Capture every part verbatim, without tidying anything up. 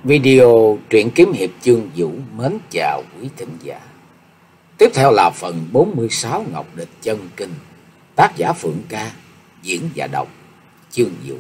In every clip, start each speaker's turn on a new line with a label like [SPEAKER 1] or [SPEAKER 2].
[SPEAKER 1] Video truyện kiếm hiệp chương Vũ mến chào quý thính giả. Tiếp theo là phần bốn mươi sáu Ngọc Địch chân kinh. Tác giả Phượng Ca, diễn và đọc chương Vũ.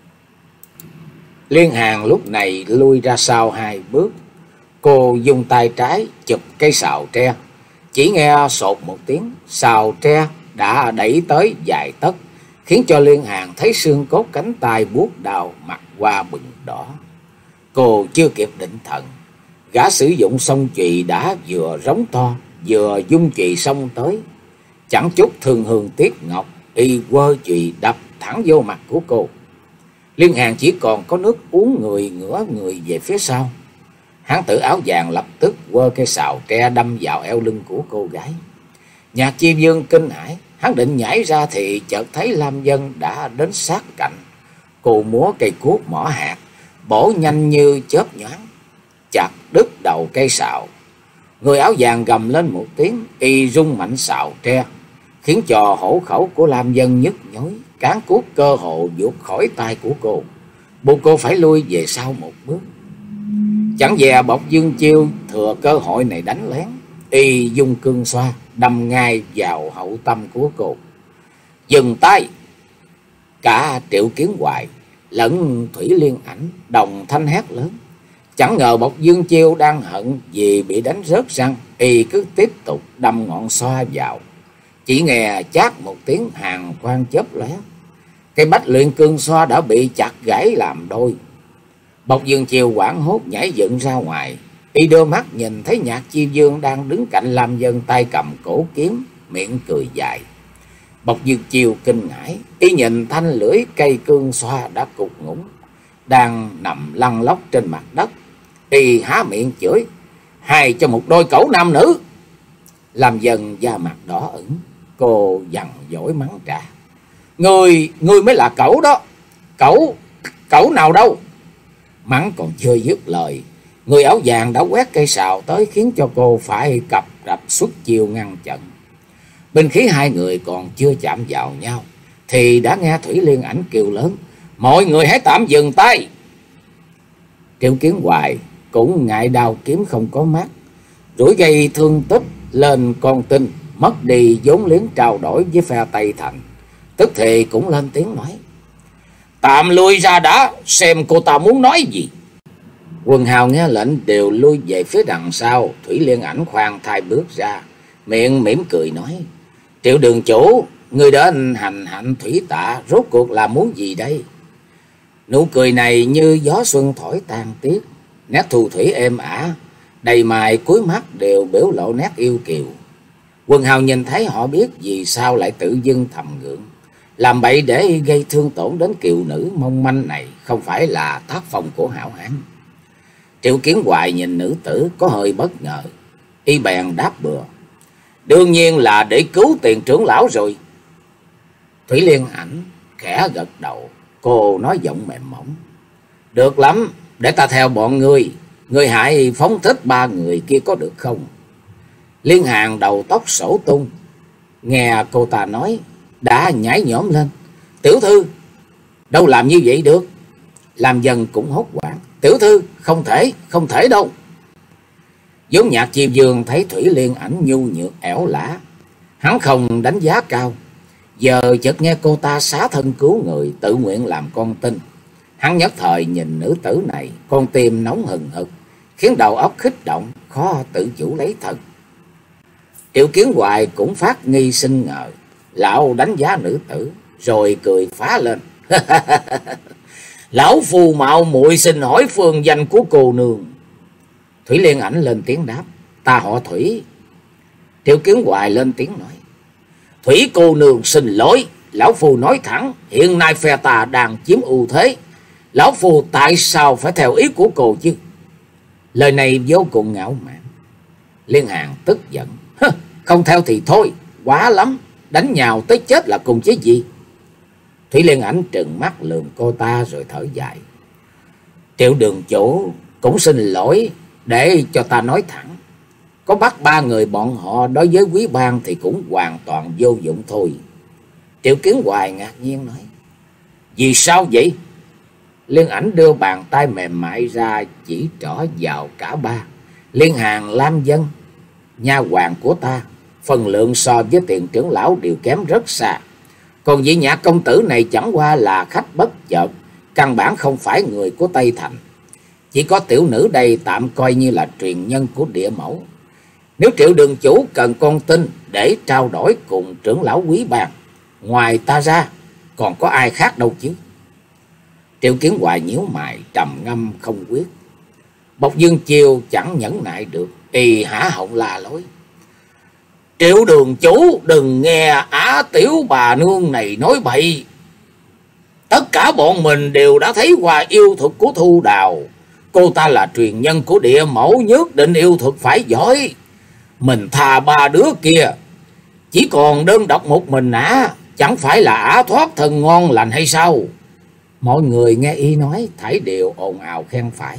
[SPEAKER 1] Liên Hàn lúc này lui ra sau hai bước. Cô dùng tay trái chụp cây sào tre. Chỉ nghe sột một tiếng, sào tre đã đẩy tới vài tấc, khiến cho Liên Hàn thấy xương cốt cánh tay buốt đau, mặt qua bừng đỏ. Cô chưa kịp định thần, gã sử dụng song chùy đã vừa rống to, vừa dung chùy xông tới. Chẳng chút thương hương tiếc ngọc, y quơ chùy đập thẳng vô mặt của cô. Liên Hàn chỉ còn có nước uống người, ngửa người về phía sau. Hán tử áo vàng lập tức quơ cây sào tre đâm vào eo lưng của cô gái. Nhạc Chi Vương kinh hãi, hắn định nhảy ra thì chợt thấy Lam Vân đã đến sát cạnh. Cô múa cây cuốc mỏ hạt, bổ nhanh như chớp nhoáng, chặt đứt đầu cây sào. Người áo vàng gầm lên một tiếng, y rung mạnh sào tre, khiến cho hổ khẩu của Lam Vân nhức nhối, cán cuốc cơ hồ vụt khỏi tay của cô, buộc cô phải lui về sau một bước. Chẳng dè Bộc Dương Chiêu thừa cơ hội này đánh lén, y dung cương xoa đâm ngay vào hậu tâm của cô. Dừng tay! Cả Triệu Kiến Hoài lẫn Thủy Liên Ảnh đồng thanh hét lớn. Chẳng ngờ Bộc Dương Chiêu đang hận vì bị đánh rớt răng, y cứ tiếp tục đâm ngọn xoa vào. Chỉ nghe chát một tiếng, hàn quang chớp lóe, cây bách luyện cương xoa đã bị chặt gãy làm đôi. Bộc Dương Chiêu hoảng hốt nhảy dựng ra ngoài, y đưa mắt nhìn thấy Nhạc Chi Vương đang đứng cạnh Lam Vân, tay cầm cổ kiếm, miệng cười dài. Bộc Dương Chiêu kinh hãi, y nhìn thanh lưỡi cây cương xoa đã cục ngủng, đang nằm lăn lóc trên mặt đất. Y há miệng chửi: "Hai cho một đôi cẩu nam nữ!" Lam Vân da mặt đỏ ửng, cô dằn dỗi mắng trả: Ngươi, ngươi mới là cẩu đó. Cẩu, cẩu nào đâu?" Mắng còn chưa dứt lời, người áo vàng đã quét cây sào tới, khiến cho cô phải cập rập xuất chiêu ngăn chặn. Binh khí hai người còn chưa chạm vào nhau thì đã nghe Thủy Liên Ảnh kêu lớn: "Mọi người hãy tạm dừng tay!" Triệu Kiến Hoài cũng ngại đao kiếm không có mắt, rủi gây thương tích lên con tin, mất đi vốn liếng trao đổi với phe Tây Thành, tức thì cũng lên tiếng nói: "Tạm lui ra đã, xem cô ta muốn nói gì." Quần hào nghe lệnh đều lui về phía đằng sau. Thủy Liên Ảnh khoan thai bước ra, miệng mỉm cười nói: "Triệu đường chủ, người đến hành hạnh thủy tạ, rốt cuộc là muốn gì đây?" Nụ cười này như gió xuân thổi tan tiết, nét thu thủy êm ả, đầy mày cuối mắt đều biểu lộ nét yêu kiều. Quần hào nhìn thấy họ biết vì sao lại tự dưng thầm ngưỡng. Làm bậy để gây thương tổn đến kiều nữ mong manh này không phải là tác phong của hảo hán. Triệu Kiến Hoài nhìn nữ tử có hơi bất ngờ, y bèn đáp bừa: "Đương nhiên là để cứu tiền trưởng lão rồi." Thủy Liên Ảnh khẽ gật đầu, cô nói giọng mềm mỏng: "Được lắm, để ta theo bọn ngươi, ngươi hãy phóng thích ba người kia có được không?" Liên Hàn đầu tóc sổ tung, nghe cô ta nói đã nhảy nhõm lên: "Tiểu thư, đâu làm như vậy được?" Lam Vân cũng hốt hoảng: "Tiểu thư, không thể, không thể đâu." Vốn Nhạc Chi Vương thấy Thủy Liên Ảnh nhu nhược ẻo lả, hắn không đánh giá cao. Giờ chợt nghe cô ta xá thân cứu người, tự nguyện làm con tin, hắn nhất thời nhìn nữ tử này, con tim nóng hừng hực, khiến đầu óc kích động, khó tự chủ lấy thân. Triệu Kiến Hoài cũng phát nghi sinh ngờ, lão đánh giá nữ tử rồi cười phá lên: "Lão phù mạo muội xin hỏi phương danh của cô nương." Thủy Liên Ảnh lên tiếng đáp: "Ta họ Thủy." Triệu Kiến Hoài lên tiếng nói: "Thủy cô nương xin lỗi, lão phù nói thẳng, hiện nay phe ta đang chiếm ưu thế, lão phù tại sao phải theo ý của cô chứ?" Lời này vô cùng ngạo mạn. Liên Hàn tức giận: "Không theo thì thôi, quá lắm, đánh nhau tới chết là cùng chứ gì." Thủy Liên Ảnh trừng mắt lườm cô ta rồi thở dài: "Triệu đường chủ cũng xin lỗi, để cho ta nói thẳng, có bắt ba người bọn họ đối với quý bang thì cũng hoàn toàn vô dụng thôi." Triệu Kiến Hoài ngạc nhiên nói: "Vì sao vậy?" Liên Ảnh đưa bàn tay mềm mại ra chỉ trỏ vào cả ba. Liên Hàn, Lam Vân, nha hoàn của ta, phần lượng so với Tiền trưởng lão đều kém rất xa. Còn vị Nhạc công tử này chẳng qua là khách bất chợt, căn bản không phải người của Tây Thành. Chỉ có tiểu nữ đây tạm coi như là truyền nhân của Địa Mẫu. Nếu Triệu đường chủ cần con tin để trao đổi cùng trưởng lão Quý Bang, ngoài ta ra còn có ai khác đâu chứ? Triệu Kiến Hoài nhíu mày trầm ngâm không quyết. Bộc Dương Chiêu chẳng nhẫn nại được, y há họng la lối: Triệu đường chủ đừng nghe Á tiểu bà nương này nói bậy. Tất cả bọn mình đều đã thấy qua yêu thuật của Thu Đào. Cô ta là truyền nhân của Địa Mẫu, nhất định yêu thuật phải giỏi. Mình thà ba đứa kia, chỉ còn đơn độc một mình Ả, chẳng phải là Ả thoát thân ngon lành hay sao? Mọi người nghe y nói thảy đều ồn ào khen phải.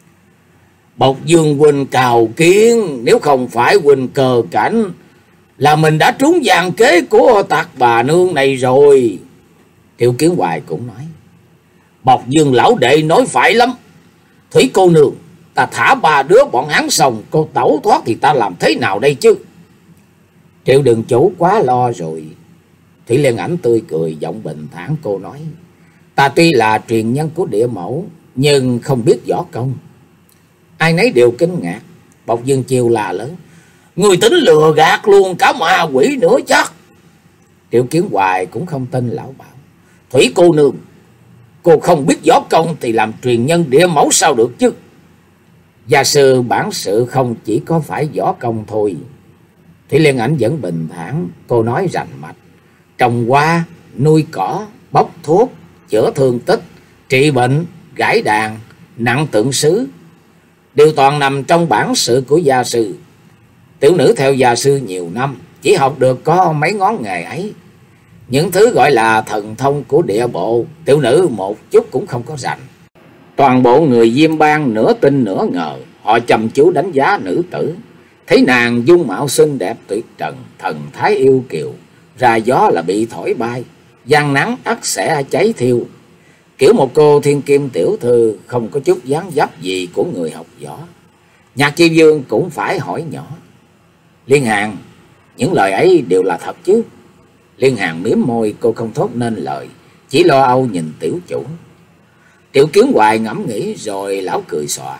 [SPEAKER 1] Bộc Dương huynh cào kiến, nếu không phải huynh cờ cảnh là mình đã trúng gian kế của tặc bà nương này rồi. Triệu Kiến Hoài cũng nói: Bộc Dương lão đệ nói phải lắm. Thủy cô nương, ta thả ba đứa bọn hắn xong, cô tẩu thoát thì ta làm thế nào đây chứ? Triệu đường chủ quá lo rồi. Thủy Liên Ảnh tươi cười, giọng bình thản cô nói: Ta tuy là truyền nhân của Địa Mẫu, nhưng không biết võ công. Ai nấy đều kinh ngạc. Bộc Dương Chiêu là lớn: Người tính lừa gạt luôn cả ma quỷ nữa chắc? Triệu Kiến Hoài cũng không tin, lão bảo: Thủy cô nương, cô không biết võ công thì làm truyền nhân Địa Mẫu sao được chứ? Gia sư bản sự không chỉ có phải võ công thôi. Thủy Liên Ảnh vẫn bình thản, cô nói rành mạch: Trồng hoa, nuôi cỏ, bóc thuốc, chữa thương tích, trị bệnh, gãi đàn, nặng tượng sứ, đều toàn nằm trong bản sự của gia sư. Tiểu nữ theo gia sư nhiều năm, chỉ học được có mấy ngón nghề ấy. Những thứ gọi là thần thông của địa bộ, tiểu nữ một chút cũng không có rành. Toàn bộ người Diêm Bang nửa tin nửa ngờ, họ chăm chú đánh giá nữ tử. Thấy nàng dung mạo xinh đẹp tuyệt trần, thần thái yêu kiều, ra gió là bị thổi bay, giăng nắng ắt sẽ cháy thiêu. Kiểu một cô thiên kim tiểu thư, không có chút dáng dấp gì của người học võ. Nhạc Chi Vương cũng phải hỏi nhỏ: Liên Hàn, những lời ấy đều là thật chứ? Liên Hàn mím môi, cô không thốt nên lời, chỉ lo âu nhìn tiểu chủ. Triệu Kiến Hoài ngẫm nghĩ rồi lão cười xòa: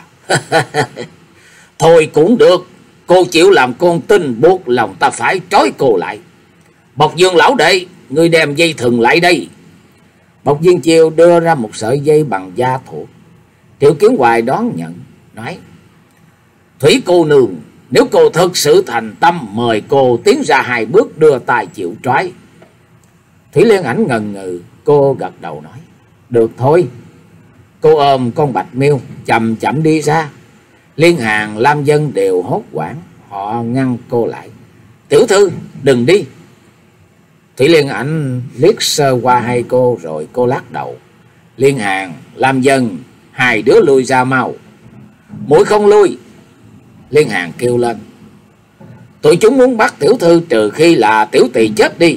[SPEAKER 1] Thôi cũng được, cô chịu làm con tin, buộc lòng ta phải trói cô lại. Bộc Dương lão đệ, ngươi đem dây thừng lại đây. Bộc Dương Chiêu đưa ra một sợi dây bằng da thuộc. Triệu Kiến Hoài đón nhận, nói: Thủy cô nương, nếu cô thực sự thành tâm, mời cô tiến ra hai bước đưa tay chịu trói. Thủy Liên Ảnh ngần ngừ, cô gật đầu nói: Được thôi. Cô ôm con Bạch Miêu chậm chậm đi ra. Liên Hàn, Lam Vân đều hốt hoảng, họ ngăn cô lại: Tiểu thư, đừng đi. Thủy Liên Ảnh liếc sơ qua hai cô rồi cô lắc đầu: Liên Hàn, Lam Vân, hai đứa lui ra mau. Muội không lui. Liên Hàn kêu lên: Tụi chúng muốn bắt tiểu thư trừ khi là tiểu tỳ chết đi.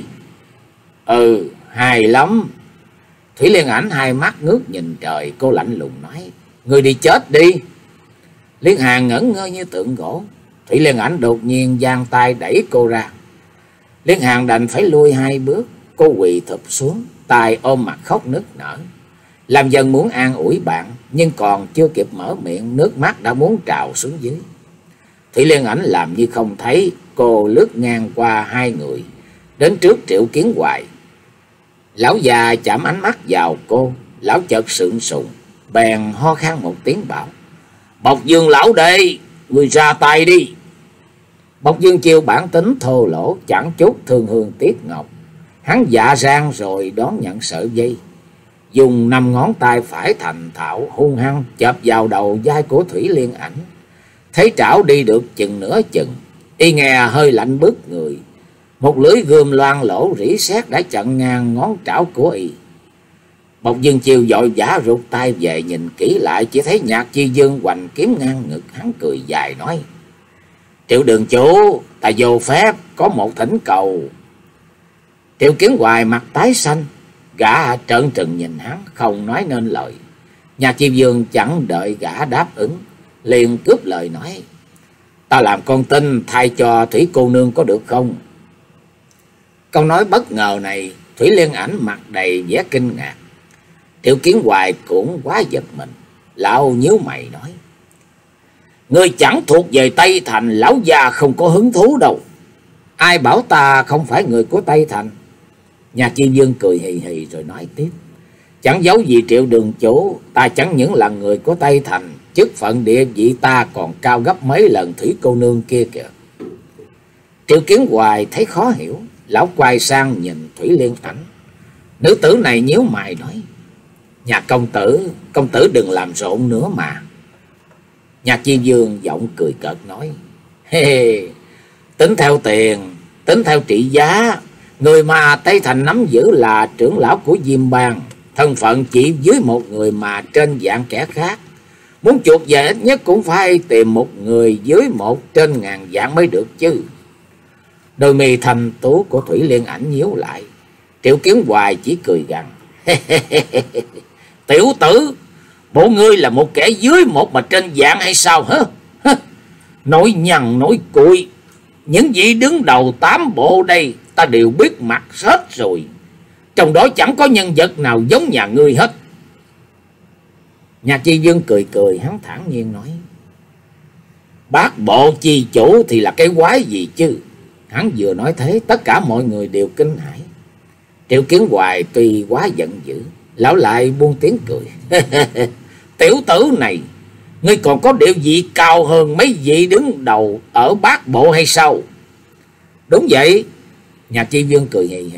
[SPEAKER 1] Ừ, hay lắm. Thủy Liên Ảnh hai mắt ngước nhìn trời, cô lạnh lùng nói: Ngươi đi chết đi. Liên Hàn ngẩn ngơ như tượng gỗ. Thủy Liên Ảnh đột nhiên giang tay đẩy cô ra. Liên Hàn đành phải lui hai bước. Cô quỳ thụp xuống, tay ôm mặt khóc nức nở. Làm dần muốn an ủi bạn, nhưng còn chưa kịp mở miệng, nước mắt đã muốn trào xuống dưới. Thủy Liên Ảnh làm như không thấy. Cô lướt ngang qua hai người, đến trước Triệu Kiến Hoài. Lão già chạm ánh mắt vào cô. Lão chợt sượng sùng, bèn ho khan một tiếng bảo: Bộc Dương lão đệ, người ra tay đi. Bộc Dương Chiêu bản tính thô lỗ, chẳng chút thương hương tiếc ngọc. Hắn dạ rang rồi đón nhận sợi dây, dùng năm ngón tay phải thành thạo hung hăng chộp vào đầu vai của Thủy Liên Ảnh. Thấy trảo đi được chừng nửa chừng, y nghe hơi lạnh bứt người. Một lưỡi gươm loang lỗ rỉ sét đã chặn ngang ngón trảo của y. Bộc Dương Chiêu vội vã rụt tay về, nhìn kỹ lại chỉ thấy Nhạc Chi Dương hoành kiếm ngang ngực. Hắn cười dài nói: Triệu đường chủ, ta vô phép có một thỉnh cầu. Triệu Kiến Hoài mặt tái xanh, gã trợn trừng nhìn hắn không nói nên lời. Nhạc Chi Vương chẳng đợi gã đáp ứng, liền cướp lời nói: "Ta làm con tin thay cho Thủy cô nương có được không?" Câu nói bất ngờ này, Thủy Liên Ảnh mặt đầy vẻ kinh ngạc. Triệu Kiến Hoài cũng quá giật mình, lão nhíu mày nói: "Ngươi chẳng thuộc về Tây Thành, lão già không có hứng thú đâu." "Ai bảo ta không phải người của Tây Thành?" Nhạc Chi Vương cười hì hì rồi nói tiếp: "Chẳng giấu gì Triệu đường chủ, ta chẳng những là người của Tây Thành, chức phận địa vị ta còn cao gấp mấy lần Thủy cô nương kia kìa." Triệu Kiến Hoài thấy khó hiểu, lão quay sang nhìn Thủy Liên Ảnh. Nữ tử này nhíu mày nói: "Nhạc công tử, công tử đừng làm rộn nữa mà." Nhạc Chi Vương giọng cười cợt nói: "Hê hê, tính theo tiền, tính theo trị giá, người mà Tây Thành nắm giữ là trưởng lão của Diêm Bang, thân phận chỉ dưới một người mà trên dạng kẻ khác. Muốn chuộc về ít nhất cũng phải tìm một người dưới một trên ngàn dạng mới được chứ." Đôi mi thanh tú của Thủy Liên Ảnh nhíu lại. Triệu Kiến Hoài chỉ cười gằn: "Tiểu tử, bộ ngươi là một kẻ dưới một mà trên dạng hay sao hả? Nói nhằn nói cuội, những vị đứng đầu tám bộ đây ta đều biết mặt hết rồi, trong đó chẳng có nhân vật nào giống nhà ngươi hết." Nhạc Chi Vương cười cười, hắn thản nhiên nói: "Bát bộ chi chủ thì là cái quái gì chứ?" Hắn vừa nói thế, tất cả mọi người đều kinh hãi. Triệu Kiến Hoài tuy quá giận dữ, lão lại buông tiếng cười: "Tiểu tử này, ngươi còn có địa vị cao hơn mấy vị đứng đầu ở bát bộ hay sao?" "Đúng vậy." Nhạc Chi Vương cười hì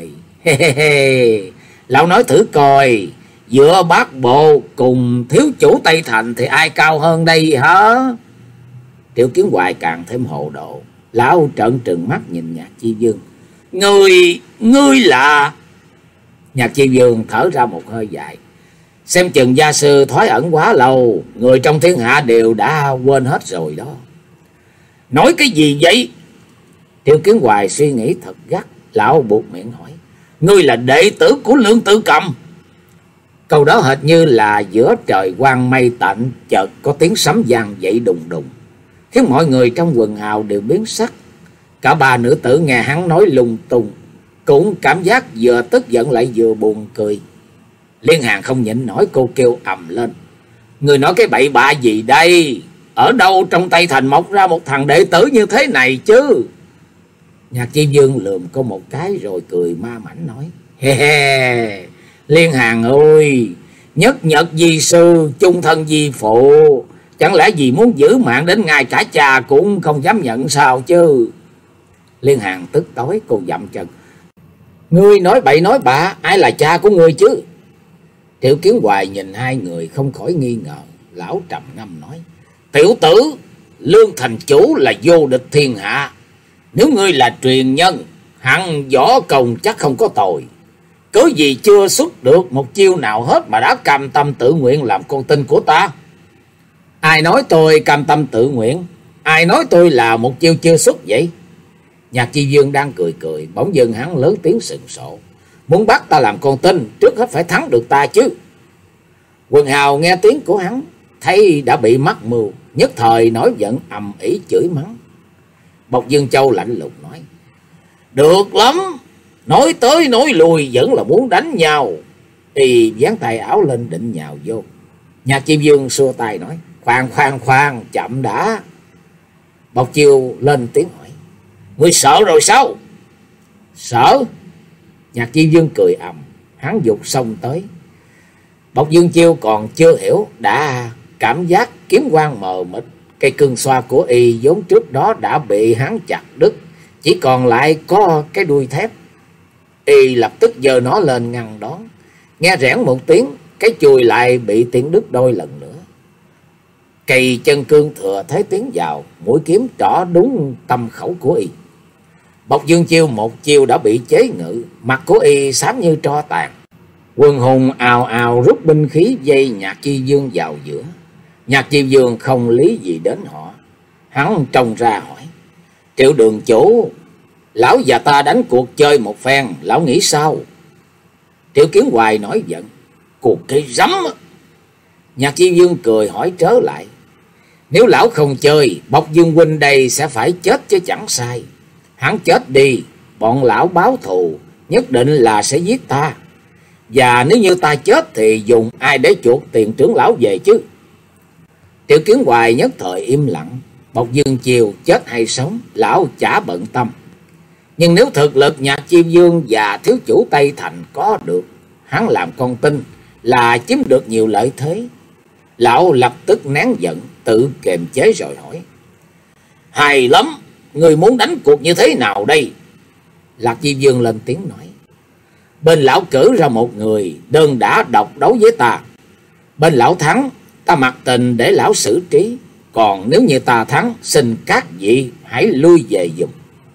[SPEAKER 1] hì: "Lão nói thử coi, giữa bát bộ cùng thiếu chủ Tây Thành thì ai cao hơn đây hả?" Triệu Kiến Hoài càng thêm hồ đồ, lão trợn trừng mắt nhìn Nhạc Chi Vương: Ngươi, ngươi là..." Nhạc Chi Vương thở ra một hơi dài: "Xem chừng gia sư thoái ẩn quá lâu, người trong thiên hạ đều đã quên hết rồi đó." "Nói cái gì vậy?" Triệu Kiến Hoài suy nghĩ thật gắt, lão buột miệng hỏi: "Ngươi là đệ tử của Lương Tử Cầm?" Câu đó hệt như là giữa trời quang mây tạnh chợt có tiếng sấm vang dậy đùng đùng, khiến mọi người trong quần hào đều biến sắc. Cả ba nữ tử nghe hắn nói lung tung cũng cảm giác vừa tức giận lại vừa buồn cười. Liên Hàn không nhịn nổi, cô kêu ầm lên: "Người nói cái bậy bạ gì đây? Ở đâu trong Tây Thành mọc ra một thằng đệ tử như thế này chứ?" Nhạc Chi Vương lườm cô một cái rồi cười ma mảnh nói: "He he, Liên Hàn ơi, nhất nhật di sư, chung thân di phụ, chẳng lẽ vì muốn giữ mạng đến ngay cả cha cũng không dám nhận sao chứ?" Liên Hàn tức tối, cô dậm chân: "Ngươi nói bậy nói bạ, ai là cha của ngươi chứ?" Triệu Kiến Hoài nhìn hai người không khỏi nghi ngờ, lão trầm ngâm nói: "Tiểu tử, Lương thành chủ là vô địch thiên hạ, nếu ngươi là truyền nhân, hẳn võ công chắc không có tồi. Cớ gì chưa xuất được một chiêu nào hết mà đã cam tâm tự nguyện làm con tin của ta?" "Ai nói tôi cam tâm tự nguyện? Ai nói tôi là một chiêu chưa xuất vậy?" Nhạc Chi Dương đang cười cười, bỗng dưng hắn lớn tiếng sừng sộ: "Muốn bắt ta làm con tin, trước hết phải thắng được ta chứ." Quần hào nghe tiếng của hắn, thấy đã bị mắc mưu, nhất thời nổi giận ầm ĩ chửi mắng. Bộc Dương Châu lạnh lùng nói: "Được lắm, nói tới nói lui vẫn là muốn đánh nhau." Y dán tay áo lên định nhào vô. Nhạc Chi Dương xua tay nói: "Khoan khoan khoan, chậm đã." Bộc Chiêu lên tiếng hỏi: "Ngươi sợ rồi sao?" "Sợ?" Nhạc Chi Dương cười ầm, hắn giục xông tới. Bộc Dương Chiêu còn chưa hiểu, đã cảm giác kiếm quang mờ mịt, cây cương xoa của y vốn trước đó đã bị hắn chặt đứt, chỉ còn lại có cái đuôi thép. Y lập tức giơ nó lên ngăn đón, nghe rẽn một tiếng, cái chùi lại bị tiễn đứt đôi lần nữa. Cây chân cương thừa thế tiến vào, mũi kiếm trỏ đúng tâm khẩu của y. Bộc Dương Chiêu một chiêu đã bị chế ngự, mặt của y xám như tro tàn. Quân hùng ào ào rút binh khí dây Nhạc Chi Dương vào giữa. Nhạc Chi Dương không lý gì đến họ, hắn trông ra hỏi: "Triệu đường chủ, lão và ta đánh cuộc chơi một phen, lão nghĩ sao?" Triệu Kiến Hoài nổi giận: "Cuộc cái rắm!" Nhạc Chi Dương cười hỏi trớ lại: Nếu lão không chơi, Bộc Dương huynh đây sẽ phải chết chứ chẳng sai. Hắn chết đi, bọn lão báo thù nhất định là sẽ giết ta. Và nếu như ta chết thì dùng ai để chuộc tiền trưởng lão về chứ? Triệu Kiến Hoài nhất thời im lặng. Bộc Dương Chiêu chết hay sống, lão chả bận tâm. Nhưng nếu thực lực Nhạc Chi Dương và thiếu chủ Tây Thành có được, hắn làm con tin là chiếm được nhiều lợi thế. Lão lập tức nén giận, tự kiềm chế rồi hỏi: Hay lắm, người muốn đánh cuộc như thế nào đây? Lạc Chi Dương lên tiếng nói: Bên lão cử ra một người đơn đả độc đấu với ta. Bên lão thắng, ta mặc tình để lão xử trí. Còn nếu như ta thắng, xin các vị hãy lui về giùm.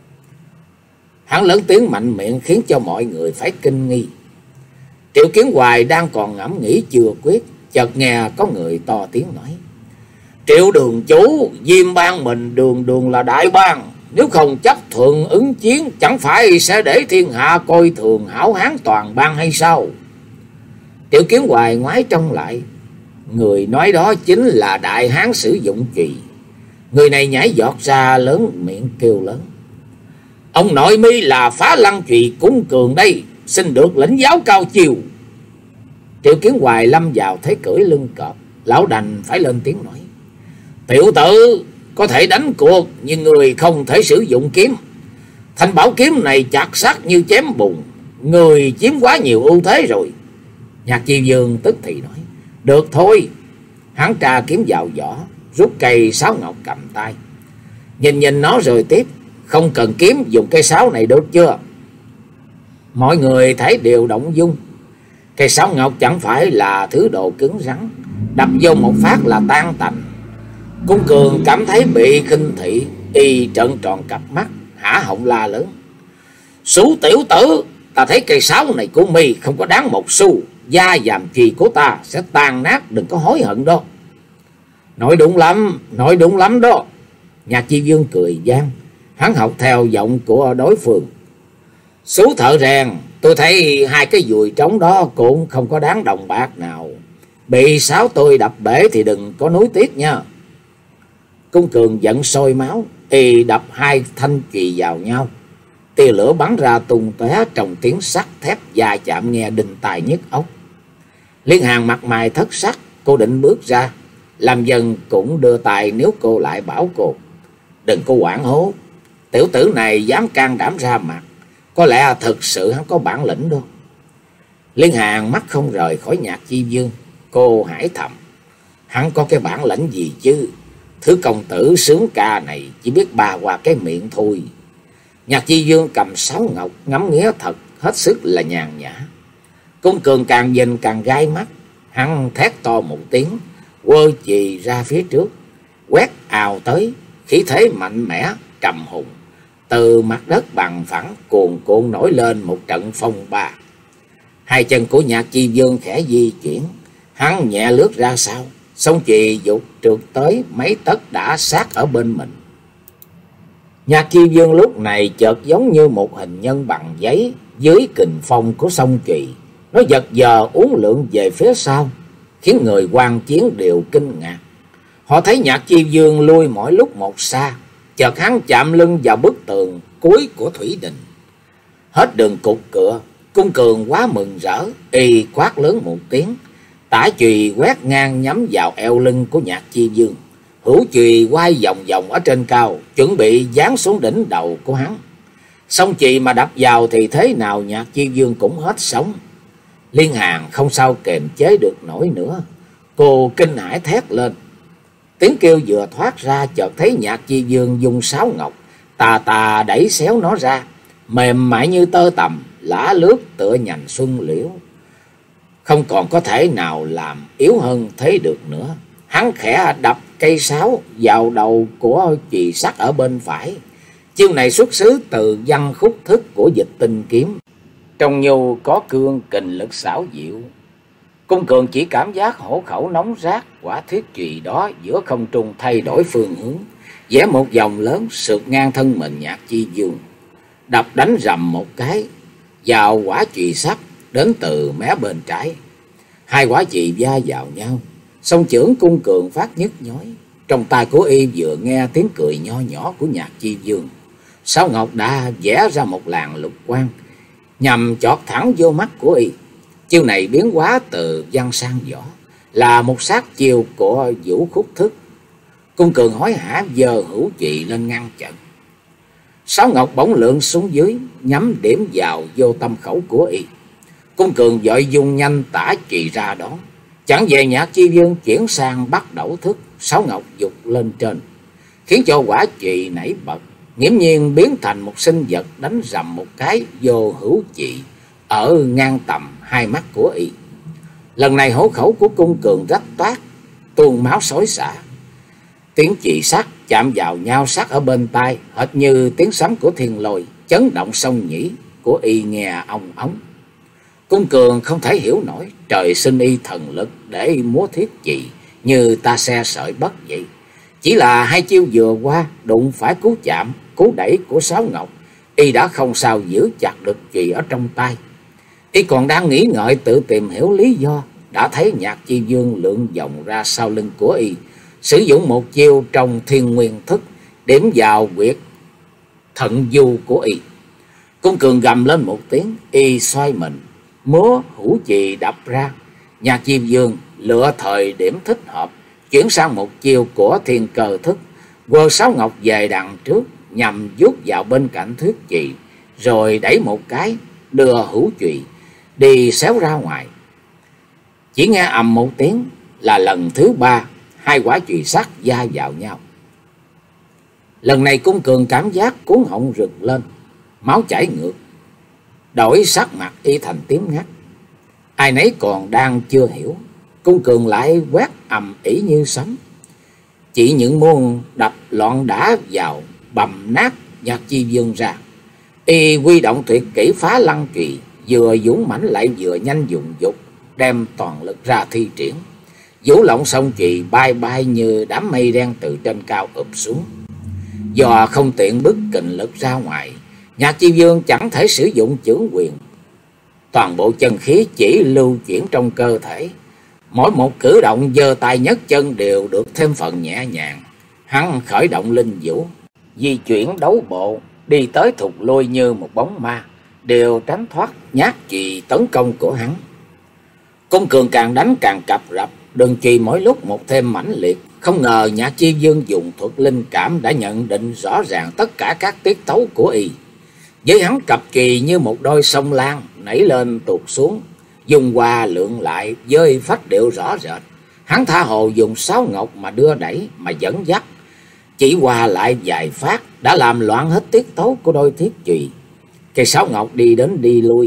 [SPEAKER 1] Hắn lớn tiếng mạnh miệng khiến cho mọi người phải kinh nghi. Triệu Kiến Hoài đang còn ngẫm nghĩ chưa quyết, chợt nghe có người to tiếng nói: Triệu đường chủ, Diêm bang mình đường đường là đại bang, nếu không chấp thuận ứng chiến, chẳng phải sẽ để thiên hạ coi thường hảo hán toàn bang hay sao? Triệu Kiến Hoài ngoái trông lại, người nói đó chính là đại hán Sử Dụng Trì. Người này nhảy giọt ra lớn miệng kêu lớn: Ông nội mi là Phá Lăng Trì Cung Cường đây, xin được lĩnh giáo cao chiều. Triệu Kiến Hoài lâm vào thế cưỡi lưng cọp, lão đành phải lên tiếng nói: Tiểu tử có thể đánh cuộc, nhưng người không thể sử dụng kiếm. Thanh bảo kiếm này chặt sắc như chém bùn, người chiếm quá nhiều ưu thế rồi. Nhạc Chi Dương tức thì nói: Được thôi. Hắn tra kiếm vào vỏ, rút cây sáo ngọc cầm tay, nhìn nhìn nó rồi tiếp: Không cần kiếm, dùng cây sáo này được chưa? Mọi người thấy đều động dung. Cây sáo ngọc chẳng phải là thứ đồ cứng rắn, đập vô một phát là tan tành. Cung Cường cảm thấy bị khinh thị, y trợn tròn cặp mắt, hả họng la lớn: Sú tiểu tử, ta thấy cây sáo này của mi không có đáng một xu, da dàm chì của ta sẽ tan nát, đừng có hối hận đó. Nói đúng lắm, nói đúng lắm đó. Nhạc Chi Dương cười gian, hắn học theo giọng của đối phương: Sú thợ rèn, tôi thấy hai cái dùi trống đó cũng không có đáng đồng bạc nào. Bị sáo tôi đập bể thì đừng có nuối tiếc nha. Cung Cường giận sôi máu, y đập hai thanh chùy vào nhau. Tia lửa bắn ra tung tóe, trong tiếng sắt thép va chạm nghe đinh tai nhức óc. Liên Hàn mặt mày thất sắc, cô định bước ra. Làm Dân cũng đưa tay nếu cô lại bảo cô: Đừng có hoảng hốt, tiểu tử này dám can đảm ra mặt, có lẽ thực sự hắn có bản lĩnh đó. Liên Hàn mắt không rời khỏi Nhạc Chi Dương, cô hải thầm: Hắn có cái bản lĩnh gì chứ? Thứ công tử sướng ca này chỉ biết bà qua cái miệng thôi. Nhạc Chi Dương cầm sáo ngọc ngắm nghía thật hết sức là nhàn nhã. Cung Cường càng nhìn càng gai mắt, hắn thét to một tiếng, quơ chì ra phía trước, quét ào tới, khí thế mạnh mẽ trầm hùng. Từ mặt đất bằng phẳng cuồn cuộn nổi lên một trận phong ba. Hai chân của Nhạc Chi Dương khẽ di chuyển, hắn nhẹ lướt ra sau, song chì dục trượt tới mấy tấc đã sát ở bên mình. Nhạc Chi Dương lúc này chợt giống như một hình nhân bằng giấy dưới kình phong của song chì. Nó giật giờ uốn lượn về phía sau, khiến người quan chiến đều kinh ngạc. Họ thấy Nhạc Chi Dương lui mỗi lúc một xa, chợt hắn chạm lưng vào bức tường cuối của thủy đình. Hết đường cục cửa, Cung Cường quá mừng rỡ, y quát lớn một tiếng, tả chùy quét ngang nhắm vào eo lưng của Nhạc Chi Dương. Hữu chùy quay vòng vòng ở trên cao, chuẩn bị giáng xuống đỉnh đầu của hắn. Song chùy mà đập vào thì thế nào Nhạc Chi Dương cũng hết sống. Liên Hàn không sao kềm chế được nổi nữa, cô kinh hãi thét lên. Tiếng kêu vừa thoát ra, chợt thấy Nhạc Chi Dương dùng sáo ngọc tà tà đẩy xéo nó ra, mềm mại như tơ tằm, lả lướt tựa nhành xuân liễu, không còn có thể nào làm yếu hơn thế được nữa. Hắn khẽ đập cây sáo vào đầu của chùy sắt ở bên phải. Chiêu này xuất xứ từ văn khúc thức của Dịch Tinh kiếm, trong nhu có cương kình lực xảo diệu. Cung Cường chỉ cảm giác hổ khẩu nóng rát, quả thiết chùy đó giữa không trung thay đổi phương hướng, vẽ một vòng lớn sượt ngang thân mình Nhạc Chi Dương, đập đánh rầm một cái vào quả chùy sắt đến từ mé bên trái. Hai quả chùy va vào nhau, Song chưởng Cung Cường phát nhức nhói. Trong tai của y vừa nghe tiếng cười nho nhỏ của Nhạc Chi Vương, Sáo Ngọc đã vẽ ra một làn lục quang nhằm chọt thẳng vô mắt của y. Chiêu này biến hóa từ văn sang võ, là một sát chiêu của Vũ Khúc Thức. Cung Cường hối hả giơ hữu chùy lên ngăn chặn. Sáo Ngọc bỗng lượn xuống dưới, nhắm điểm vào vô tâm khẩu của y. Cung Cường vội dùng nhanh tả chùy ra đón. Chẳng về Nhạc Chi Vương chuyển sang bắt Đẩu Thức. Sáo Ngọc giục lên trên, khiến cho quả chùy nảy bật, nghiễm nhiên biến thành một sinh vật đánh rầm một cái vô hữu chùy ở ngang tầm hai mắt của y. Lần này hổ khẩu của Cung Cường rách toát, tuôn máu xối xả. Tiếng chùy sắt chạm vào nhau sát ở bên tai, hệt như tiếng sấm của thiên lôi, chấn động sông nhĩ của y nghe ong ống. Cung Cường không thể hiểu nổi, trời sinh y thần lực để múa thiết chùy như ta xe sợi bất vậy. Chỉ là hai chiêu vừa qua đụng phải cú chạm, cú đẩy của Sáo Ngọc, y đã không sao giữ chặt được chùy ở trong tay. Y còn đang nghĩ ngợi tự tìm hiểu lý do, đã thấy Nhạc Chi Vương lượn vòng ra sau lưng của y, sử dụng một chiêu trong Thiên Nguyên Thức điểm vào huyệt thận du của y. Cung Cường gầm lên một tiếng, y xoay mình múa hữu chùy đập ra. Nhạc Chi Vương lựa thời điểm thích hợp, chuyển sang một chiêu của Thiên Cơ Thức, quơ Sáo Ngọc về đằng trước nhằm vuốt vào bên cạnh thước chùy, rồi đẩy một cái đưa hữu chùy đi xéo ra ngoài. Chỉ nghe ầm một tiếng là lần thứ ba hai quả chùy sắt va vào nhau. Lần này Cung Cường cảm giác cuống họng rực lên, máu chảy ngược, đổi sắc mặt y thành tím ngắt. Ai nấy còn đang chưa hiểu, Cung Cường lại quét ầm ĩ như sấm, chỉ những môn đập loạn đả vào bầm nát Nhạc Chi Vương ra. Y huy động tuyệt kỹ phá lăng chùy, vừa dũng mãnh lại vừa nhanh dùng dục, đem toàn lực ra thi triển. Vũ lộng song chùy bay bay như đám mây đen từ trên cao ụp xuống. Do không tiện bức kình lực ra ngoài, Nhạc Chi Vương chẳng thể sử dụng chưởng quyền. Toàn bộ chân khí chỉ lưu chuyển trong cơ thể, mỗi một cử động giơ tay nhấc chân đều được thêm phần nhẹ nhàng. Hắn khởi động linh vũ, di chuyển đấu bộ, đi tới thụt lui như một bóng ma, đều tránh thoát nhát chùy tấn công của hắn. Cung Cường càng đánh càng cập rập, đường chùy mỗi lúc một thêm mãnh liệt. Không ngờ Nhạc Chi Vương dùng thuật linh cảm đã nhận định rõ ràng tất cả các tiết tấu của y. Với hắn cặp chùy như một đôi sông lan, nảy lên tuột xuống, dùng qua lượng lại với phách điệu rõ rệt. Hắn tha hồ dùng Sáo Ngọc mà đưa đẩy, mà dẫn dắt, chỉ qua lại vài phát đã làm loạn hết tiết tấu của đôi thiết chùy. Cây Sáo Ngọc đi đến đi lui,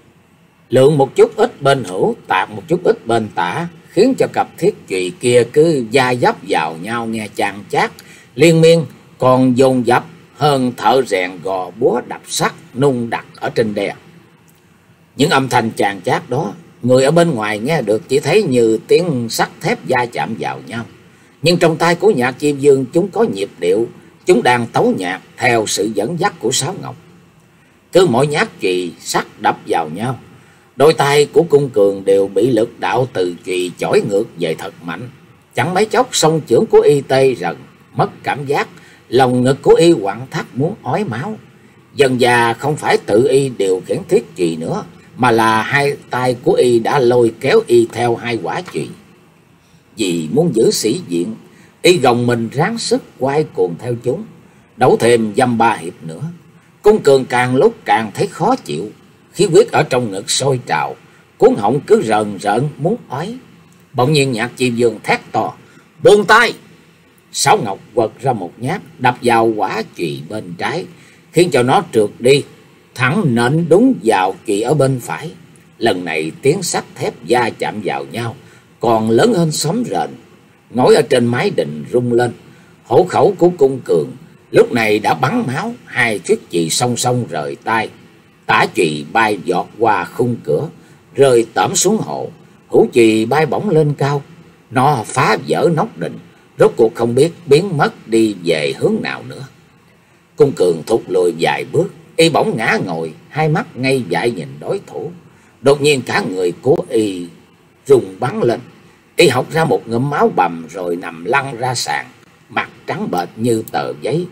[SPEAKER 1] lượng một chút ít bên hữu, tạt một chút ít bên tả, khiến cho cặp thiết chùy kia cứ va dấp vào nhau nghe chang chát liên miên, còn dồn dập hơn thợ rèn gò búa đập sắt nung đặt ở trên đè. Những âm thanh chàng chát đó, người ở bên ngoài nghe được chỉ thấy như tiếng sắt thép va chạm vào nhau. Nhưng trong tay của Nhạc Chi Vương chúng có nhịp điệu, chúng đang tấu nhạc theo sự dẫn dắt của Sáo Ngọc. Cứ mỗi nhát chùy sắt đập vào nhau, đôi tay của Cung Cường đều bị lực đạo từ chùy chổi ngược về thật mạnh. Chẳng mấy chốc song chưởng của y tê rần, mất cảm giác, lòng ngực của y quặn thắt muốn ói máu. Dần dà không phải tự y điều khiển thiết chùy nữa, mà là hai tay của y đã lôi kéo y theo hai quả chùy. Vì muốn giữ sĩ diện, y gồng mình ráng sức quay cuồng theo chúng, đấu thêm dăm ba hiệp nữa. Cung Cường càng lúc càng thấy khó chịu, khí huyết ở trong ngực sôi trào, cuống họng cứ rờn rợn muốn ói. Bỗng nhiên Nhạc Chi Vương thét to: "Buông tay!" Sáo Ngọc quật ra một nhát đập vào quả chùy bên trái, khiến cho nó trượt đi, thẳng nện đúng vào chùy ở bên phải. Lần này tiếng sắt thép va chạm vào nhau còn lớn hơn sấm rền. Ngói ở trên mái đình rung lên. Hổ khẩu của Cung Cường lúc này đã bắn máu, hai chiếc chùy song song rời tay. Tả chùy bay giọt qua khung cửa, rơi tẩm xuống hồ. Hữu chùy bay bổng lên cao, nó phá vỡ nóc đình, rốt cuộc không biết biến mất đi về hướng nào nữa. Cung Cường thụt lùi vài bước, y bỗng ngã ngồi, hai mắt ngây dại nhìn đối thủ. Đột nhiên cả người của y rung bắn lên, Y học ra một ngụm máu bầm rồi nằm lăn ra sàn, mặt trắng bệch như tờ giấy.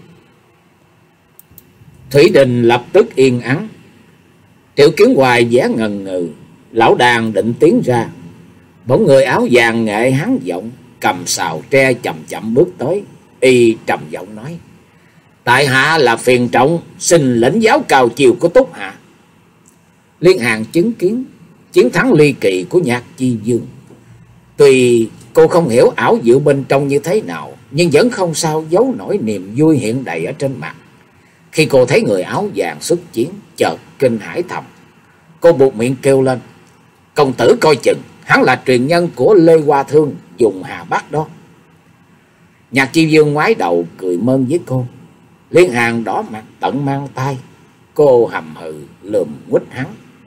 [SPEAKER 1] Thủy Đình lập tức yên ắng. Triệu Kiến Hoài vẻ ngần ngừ. Lão đàn định tiến ra, bỗng người áo vàng nghệ hắn giọng, cầm sào tre chậm chậm bước tới. Y trầm giọng nói: tại hạ là Phiền Trọng, xin lĩnh giáo cao chiều của Túc hạ. Liên Hàn chứng kiến chiến thắng ly kỳ của Nhạc Chi Dương. Tuy cô không hiểu ảo diệu bên trong như thế nào, nhưng vẫn không sao giấu nổi niềm vui hiện đầy ở trên mặt. Khi cô thấy người áo vàng xuất chiến, chợt kinh hãi thầm. Cô buột miệng kêu lên: công tử coi chừng, hắn là truyền nhân của Lê Hoa Thương dùng Hà Bắc đó. Nhạc Chi Dương ngoái đầu cười mơn với cô. Liên Hàn đỏ mặt tận mang tay. Cô hầm hừ lườm quýt hắn.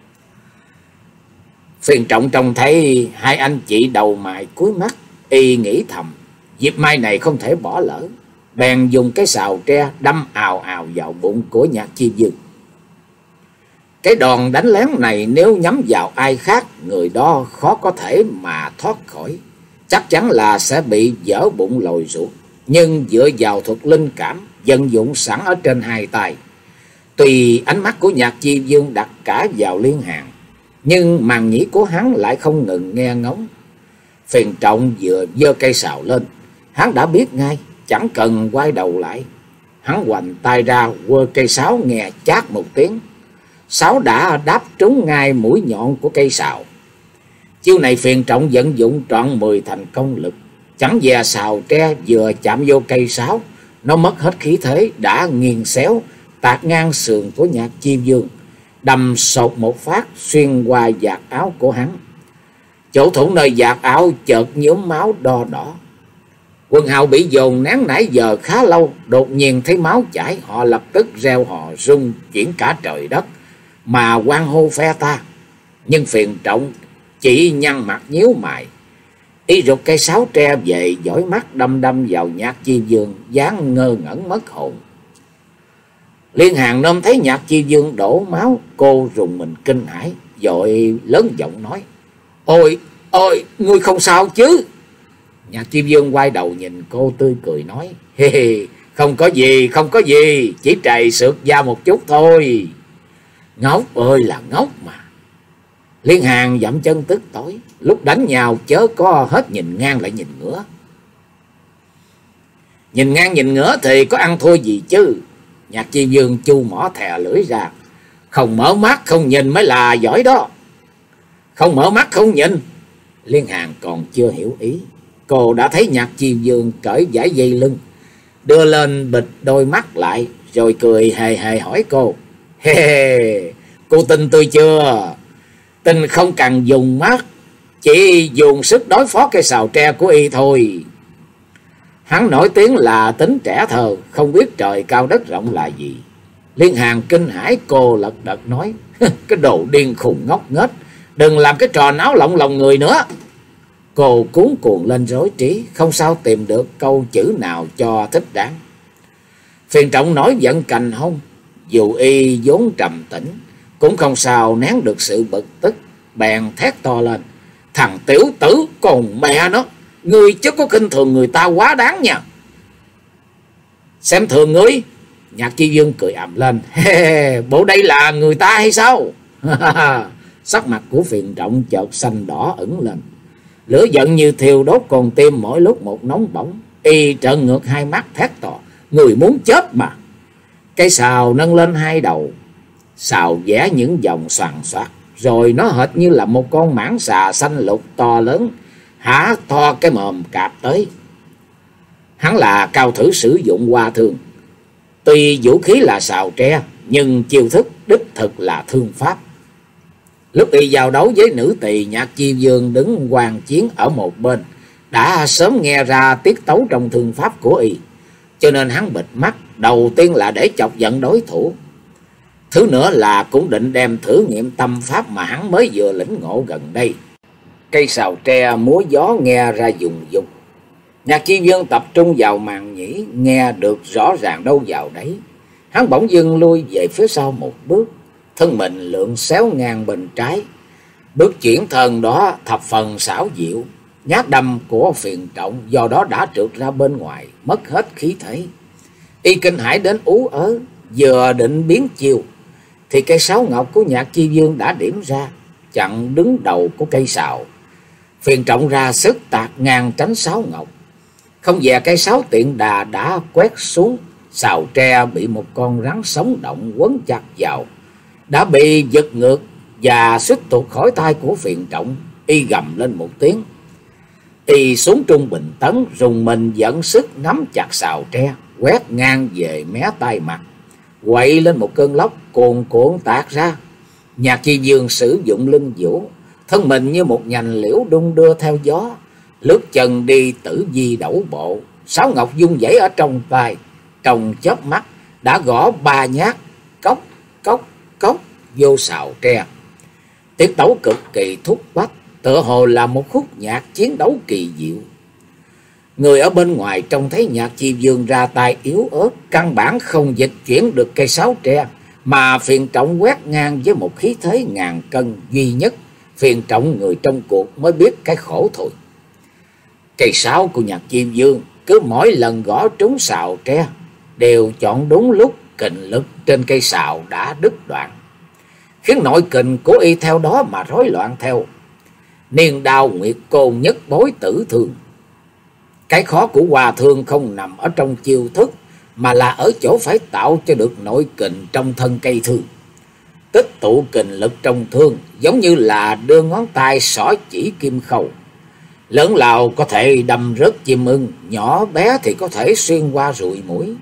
[SPEAKER 1] Phiền Trọng trông thấy hai anh chị đầu mày cúi mắt, y nghĩ thầm dịp mai này không thể bỏ lỡ, bèn dùng cái sào tre đâm ào ào vào bụng của Nhạc Chi Dương. Cái đòn đánh lén này nếu nhắm vào ai khác, người đó khó có thể mà thoát khỏi, chắc chắn là sẽ bị vỡ bụng lồi ruột. Nhưng dựa vào thuật linh cảm vận dụng sẵn ở trên hai tay, tùy ánh mắt của Nhạc Chi Dương đặt cả vào Liên Hàn, nhưng màn nhĩ của hắn lại không ngừng nghe ngóng. Phiền Trọng vừa giơ cây sào lên, hắn đã biết ngay, chẳng cần quay đầu lại. Hắn hoành tay ra quơ cây sáo, nghe chát một tiếng, sáo đã đáp trúng ngay mũi nhọn của cây sào. Chiêu này Phiền Trọng vận dụng trọn mười thành công lực. Chẳng dè sào tre vừa chạm vô cây sáo, nó mất hết khí thế, đã nghiêng xéo tạt ngang sườn của Nhạc Chi Dương, đâm sột một phát xuyên qua vạt áo của hắn. Chỗ thủng nơi vạt áo chợt nhuốm máu đo đỏ. Quân hào bị dồn nén nãy giờ khá lâu, đột nhiên thấy máu chảy, họ lập tức reo hò rung chuyển cả trời đất, mà hoan hô phe ta. Nhưng Phiền Trọng chỉ nhăn mặt nhíu mày. Y rụt cây sáo tre về, dõi mắt đâm đâm vào Nhạc Chi Dương, dáng ngơ ngẩn mất hồn. Liên Hàn nôm thấy Nhạc Chi Dương đổ máu, cô rùng mình kinh hãi, vội lớn giọng nói: ôi ôi, ngươi không sao chứ? Nhạc Chi Dương quay đầu nhìn cô tươi cười nói: hê hê, không có gì, không có gì, chỉ trầy xược da một chút thôi. Ngốc ơi là ngốc mà. Liên Hàn dậm chân tức tối, lúc đánh nhau chớ có hết nhìn ngang lại nhìn ngửa. Nhìn ngang nhìn ngửa thì có ăn thua gì chứ? Nhạc Chi Dương chu mỏ thè lưỡi ra: không mở mắt không nhìn mới là giỏi đó. Không mở mắt không nhìn. Liên Hàn còn chưa hiểu ý, cô đã thấy Nhạc Chi Dương cởi dải dây lưng, đưa lên bịt đôi mắt lại, rồi cười hề hề hỏi cô: hê hê, cô tin tôi chưa? Tin không cần dùng mắt, chỉ dùng sức đối phó cây sào tre của y thôi. Hắn nổi tiếng là tính trẻ thơ, không biết trời cao đất rộng là gì. Liên Hàn kinh hãi, cô lật đật nói: cái đồ điên khùng ngốc nghếch, đừng làm cái trò náo lộng lòng người nữa. Cô cuống cuồng lên rối trí, không sao tìm được câu chữ nào cho thích đáng. Phiền Trọng nổi giận cành hông, dù y vốn trầm tĩnh cũng không sao nén được sự bực tức, bèn thét to lên: thằng tiểu tử còn mẹ nó, ngươi chứ có khinh thường người ta quá đáng nha. Xem thường ngươi? Nhạc Chi Dương cười ầm lên: hey, bộ đây là người ta hay sao? Sắc mặt của Phiền Trọng chợt xanh đỏ ửng lên, lửa giận như thiêu đốt con tim mỗi lúc một nóng bỏng. Y trợn ngược hai mắt thét to: người muốn chết mà. Cây sào nâng lên hai đầu, sào vẽ những vòng xoàn xoạc, rồi nó hệt như là một con mãng xà xanh lục to lớn, há to cái mồm cạp tới. Hắn là cao thủ sử dụng Hoa Thương, tuy vũ khí là sào tre, nhưng chiêu thức đích thực là thương pháp. Lúc y giao đấu với nữ tỳ, Nhạc Chi Dương đứng quan chiến ở một bên, đã sớm nghe ra tiết tấu trong thương pháp của y, cho nên hắn bịt mắt, đầu tiên là để chọc giận đối thủ, thứ nữa là cũng định đem thử nghiệm tâm pháp mà hắn mới vừa lĩnh ngộ gần đây. Cây sào tre múa gió nghe ra dùng dục. Nhạc Chi Dương tập trung vào màn nhĩ, nghe được rõ ràng đâu vào đấy. Hắn bỗng dưng lui về phía sau một bước, thân mình lượn xéo ngang bên trái. Bước chuyển thân đó thập phần xảo diệu, Nhát đâm của Phiền Trọng do đó đã trượt ra bên ngoài, mất hết khí thế. Y kinh hãi đến ú ớ, vừa định biến chiêu thì cây sáo ngọc của Nhạc Chi Dương đã điểm ra, chặn đứng đầu của cây sào. Phiền Trọng ra sức tạt ngang tránh sáo ngọc, không dè cây sáo tiện đà đã quét xuống. Sào tre bị một con rắn sống động quấn chặt vào, đã bị giật ngược và suýt tuột khỏi tay của Phiền Trọng. Y gầm lên một tiếng, y xuống trung bình tấn, rùng mình dẫn sức nắm chặt sào tre, quét ngang về mé tay mặt, quậy lên một cơn lốc cuồn cuộn tạt ra. Nhạc Chi Dương sử dụng lưng vũ, thân mình như một nhành liễu đung đưa theo gió, lướt chân đi tử vi đẩu bộ. Sáo ngọc vung vẩy ở trong tay, trong chớp mắt đã gõ ba nhát, cốc cốc cốc vô sào tre. Tiết tấu cực kỳ thúc bách, tựa hồ là một khúc nhạc chiến đấu kỳ diệu. Người ở bên ngoài trông thấy Nhạc Chi Dương ra tay yếu ớt, căn bản không dịch chuyển được cây sáo tre, mà Phiền Trọng quét ngang với một khí thế ngàn cân duy nhất. Phiền Trọng người trong cuộc mới biết cái khổ thôi. Cây sáo của Nhạc Chi Dương cứ mỗi lần gõ trúng sào tre đều chọn đúng lúc kình lực trên cây sào đã đứt đoạn, khiến nội kình của y theo đó mà rối loạn theo. Niên đao nguyệt côn nhất bối tử thương. Cái khó của Hòa Thương không nằm ở trong chiêu thức, mà là ở chỗ phải tạo cho được nội kình trong thân cây thương. Tích tụ kình lực trong thương giống như là đưa ngón tay xỏ chỉ kim khâu. Lớn lao có thể đâm rớt chim ưng, nhỏ bé thì có thể xuyên qua ruồi mũi.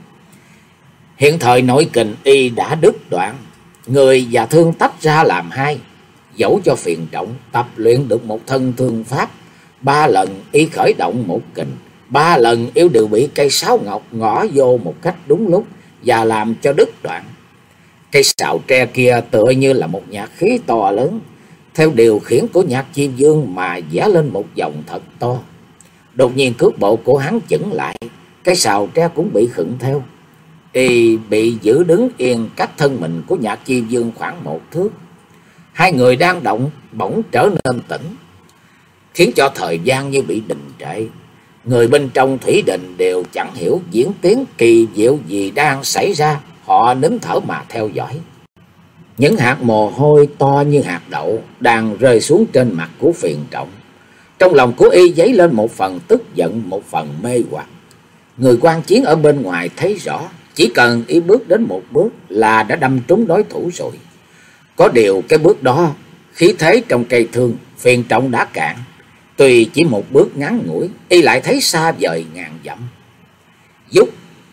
[SPEAKER 1] Hiện thời nội kình y đã đứt đoạn, người và thương tách ra làm hai. Dẫu cho Phiền Trọng tập luyện được một thân thương pháp, ba lần y khởi động một kình, ba lần y đều bị cây sáo ngọc ngõ vô một cách đúng lúc và làm cho đứt đoạn. Cây sào tre kia tựa như là một nhạc khí to lớn, theo điều khiển của Nhạc Chi Dương mà vẽ lên một vòng thật to. Đột nhiên cước bộ của hắn chững lại, cái sào tre cũng bị khựng theo. Y bị giữ đứng yên cách thân mình của Nhạc Chi Dương khoảng một thước. Hai người đang động bỗng trở nên tĩnh, khiến cho thời gian như bị đình trệ. Người bên trong thủy đình đều chẳng hiểu diễn tiến kỳ diệu gì đang xảy ra, họ nín thở mà theo dõi. Những hạt mồ hôi to như hạt đậu đang rơi xuống trên mặt của Phiền Trọng. Trong lòng của y dấy lên một phần tức giận, một phần mê hoặc. Người quan chiến ở bên ngoài thấy rõ, chỉ cần y bước đến một bước là đã đâm trúng đối thủ rồi. Có điều cái bước đó, khí thế trong cây thương Phiền Trọng đã cạn. Tuy chỉ một bước ngắn ngủi, y lại thấy xa vời ngàn dặm. Dúc,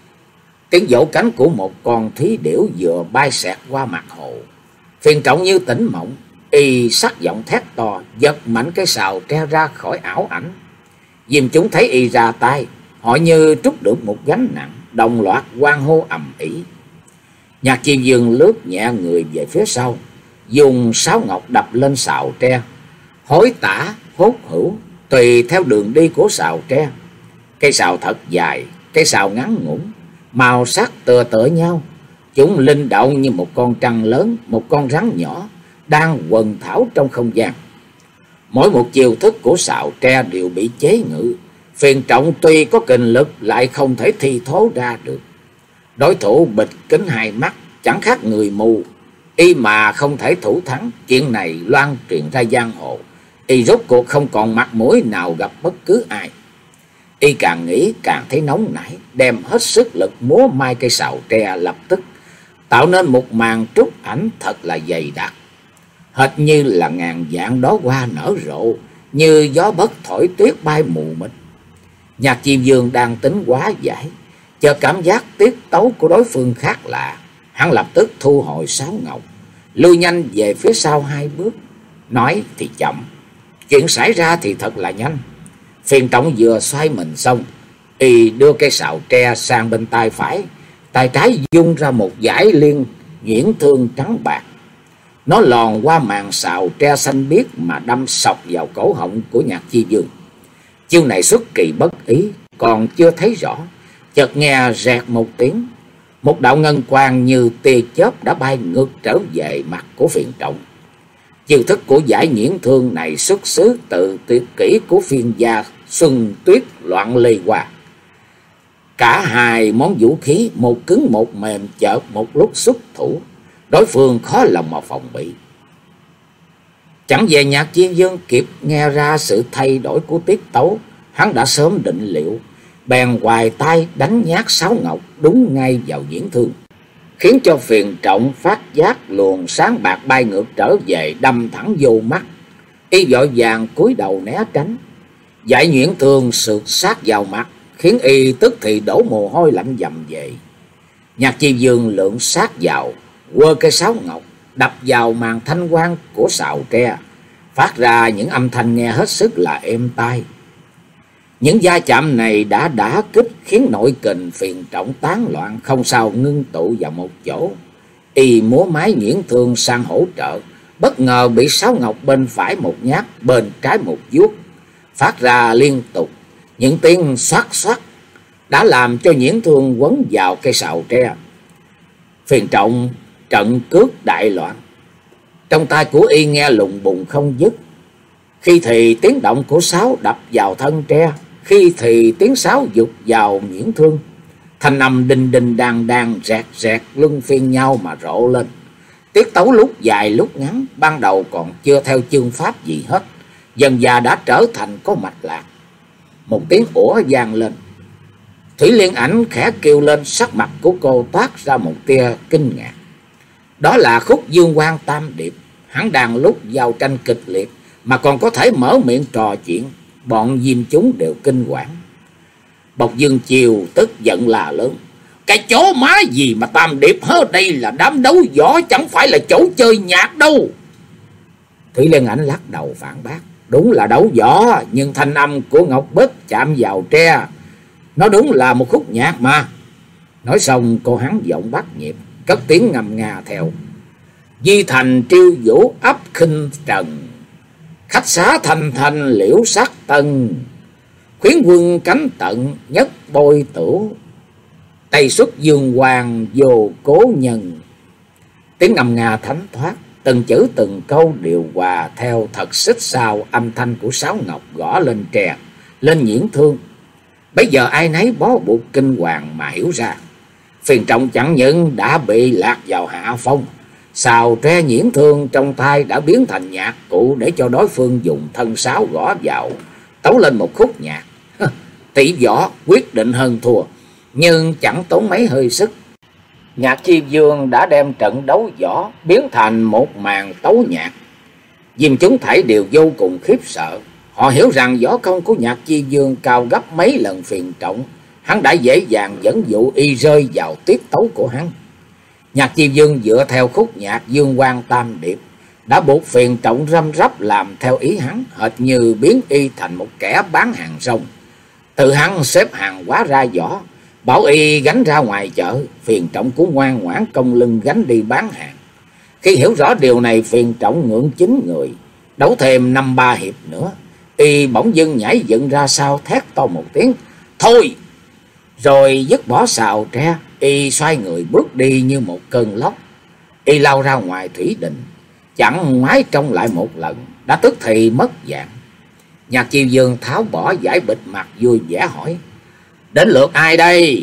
[SPEAKER 1] tiếng vỗ cánh của một con thúy điểu vừa bay xẹt qua mặt hồ. Phiền Trọng như tỉnh mộng, y sắc giọng thét to, giật mạnh cái sào tre ra khỏi ảo ảnh. Diêm chúng thấy y ra tay, họ như trút được một gánh nặng, đồng loạt hoan hô ầm ĩ. Nhạc Chi Dương lướt nhẹ người về phía sau, dùng sáo ngọc đập lên sào tre, hối tả hốt hữu tùy theo đường đi của sào tre. Cây sào thật dài, cây sào ngắn ngủn, màu sắc tựa tựa nhau. Chúng linh động như một con trăng lớn, một con rắn nhỏ đang quần thảo trong không gian. Mỗi một chiêu thức của sào tre đều bị chế ngự. Phiền Trọng tuy có kình lực lại không thể thi thố ra được. Đối thủ bịt kính hai mắt, chẳng khác người mù. Y mà không thể thủ thắng, chuyện này loan truyền ra giang hồ, y rốt cuộc không còn mặt mũi nào gặp bất cứ ai. Y càng nghĩ càng thấy nóng nảy, đem hết sức lực múa mai cây sào tre, lập tức tạo nên một màn trúc ảnh thật là dày đặc, hệt như là ngàn vạn đóa hoa nở rộ, như gió bất thổi tuyết bay mù mịt. Nhạc Chi Dương đang tính hóa giải, chợt cảm giác tiết tấu của đối phương khác lạ, hắn lập tức thu hồi sáo ngọc, lui nhanh về phía sau hai bước. Nói thì chậm, chuyện xảy ra thì thật là nhanh. Phiền Trọng vừa xoay mình xong, y đưa cây sào tre sang bên tay phải, tay trái dung ra một dải liên nhuyễn thương trắng bạc. Nó lòn qua màn sào tre xanh biếc mà đâm sọc vào cổ họng của Nhạc Chi Dương. Chiêu này xuất kỳ bất ý, còn chưa thấy rõ, chợt nghe rẹt một tiếng, một đạo ngân quang như tia chớp đã bay ngược trở về mặt của Phiền Trọng. Chiêu thức của giải nhuyễn thương này xuất xứ từ tuyệt kỹ của phiên gia Xuân Tuyết Loạn Lê Hoa. Cả hai món vũ khí, một cứng một mềm, chợt một lúc xuất thủ, đối phương khó lòng mà phòng bị. Chẳng về Nhạc Chi Dương kịp nghe ra sự thay đổi của tiết tấu, hắn đã sớm định liệu, bèn hoài tay đánh nhát Sáo Ngọc đúng ngay vào nhuyễn thương, khiến cho Phiền Trọng phát giác luồng sáng bạc bay ngược trở về, đâm thẳng vô mắt. Y vội vàng cúi đầu né tránh, giải nhuyễn thương sượt sát vào mặt, khiến y tức thì đổ mồ hôi lạnh dầm về. Nhạc Chi Dương lượn sát vào, quơ cây Sáo Ngọc đập vào màn thanh quang của sào tre, phát ra những âm thanh nghe hết sức là êm tai. Những va chạm này đã đả kích, khiến nội kình Phiền Trọng tán loạn, không sao ngưng tụ vào một chỗ. Y múa máy nhuyễn thương sang hỗ trợ, bất ngờ bị Sáo Ngọc bên phải một nhát, bên trái một vuốt, phát ra liên tục những tiếng xoát xoát, đã làm cho nhuyễn thương quấn vào cây sào tre. Phiền Trọng trận cước đại loạn, trong tai của y nghe lùng bùng không dứt. Khi thì tiếng động của sáo đập vào thân tre, khi thì tiếng sáo giục vào nhuyễn thương, thanh âm đinh đinh đàn đàn rẹt rẹt luân phiên nhau mà rộ lên. Tiết tấu lúc dài lúc ngắn, ban đầu còn chưa theo chương pháp gì hết, dần dà đã trở thành có mạch lạc. Một tiếng ủa vang lên, Thủy Liên Ảnh khẽ kêu lên, sắc mặt của cô toát ra một tia kinh ngạc. Đó là khúc Dương Quang Tam Điệp, hắn đang lúc giao tranh kịch liệt mà còn có thể mở miệng trò chuyện, bọn diêm chúng đều kinh quản. Bộc Dương Chiều tức giận là lớn: cái chó má gì mà Tam Điệp hớ, đây là đám đấu võ, chẳng phải là chỗ chơi nhạc đâu. Thủy Liên Ảnh lắc đầu phản bác: đúng là đấu võ, nhưng thanh âm của Ngọc Bích chạm vào tre, nó đúng là một khúc nhạc mà. Nói xong cô hắn giọng bắt nhịp, cất tiếng ngầm ngà theo: Di thành triêu vũ ấp khinh trần, khách xá thành thành liễu sắc tân, khuyến quân cánh tận nhất bôi tửu, tây xuất dương hoàng vô cố nhân. Tiếng ngầm ngà thánh thoát, từng chữ từng câu đều hòa theo thật xích sao âm thanh của Sáo Ngọc gõ lên tre, lên nhuyễn thương. Bây giờ ai nấy bó buộc kinh hoàng mà hiểu ra, Phiền Trọng chẳng những đã bị lạc vào hạ phong, sào tre nhuyễn thương trong tay đã biến thành nhạc cụ để cho đối phương dùng thân sáo gõ vào, tấu lên một khúc nhạc. Tỷ võ quyết định hơn thua, nhưng chẳng tốn mấy hơi sức. Nhạc Chi Dương đã đem trận đấu võ biến thành một màn tấu nhạc. Diêm chúng thảy đều vô cùng khiếp sợ. Họ hiểu rằng võ công của Nhạc Chi Dương cao gấp mấy lần Phiền Trọng, hắn đã dễ dàng dẫn dụ y rơi vào tiết tấu của hắn. Nhạc Chi Dương dựa theo khúc nhạc Dương Quang Tam Điệp đã buộc Phiền Trọng răm rắp làm theo ý hắn, hệt như biến y thành một kẻ bán hàng rong. Từ hắn xếp hàng quá ra võ, bảo y gánh ra ngoài chợ, Phiền Trọng cũng ngoan ngoãn cong lưng gánh đi bán hàng. Khi hiểu rõ điều này, Phiền Trọng ngưỡng chín người, đấu thêm năm ba hiệp nữa, y bỗng dưng nhảy dựng ra sau, thét to một tiếng: thôi! Rồi dứt bỏ sào tre, y xoay người bước đi như một cơn lốc. Y lao ra ngoài thủy đình, chẳng ngoái trông lại một lần, đã tức thì mất dạng. Nhạc Chi Dương tháo bỏ giải bịt mặt, vui vẻ hỏi: đến lượt ai đây?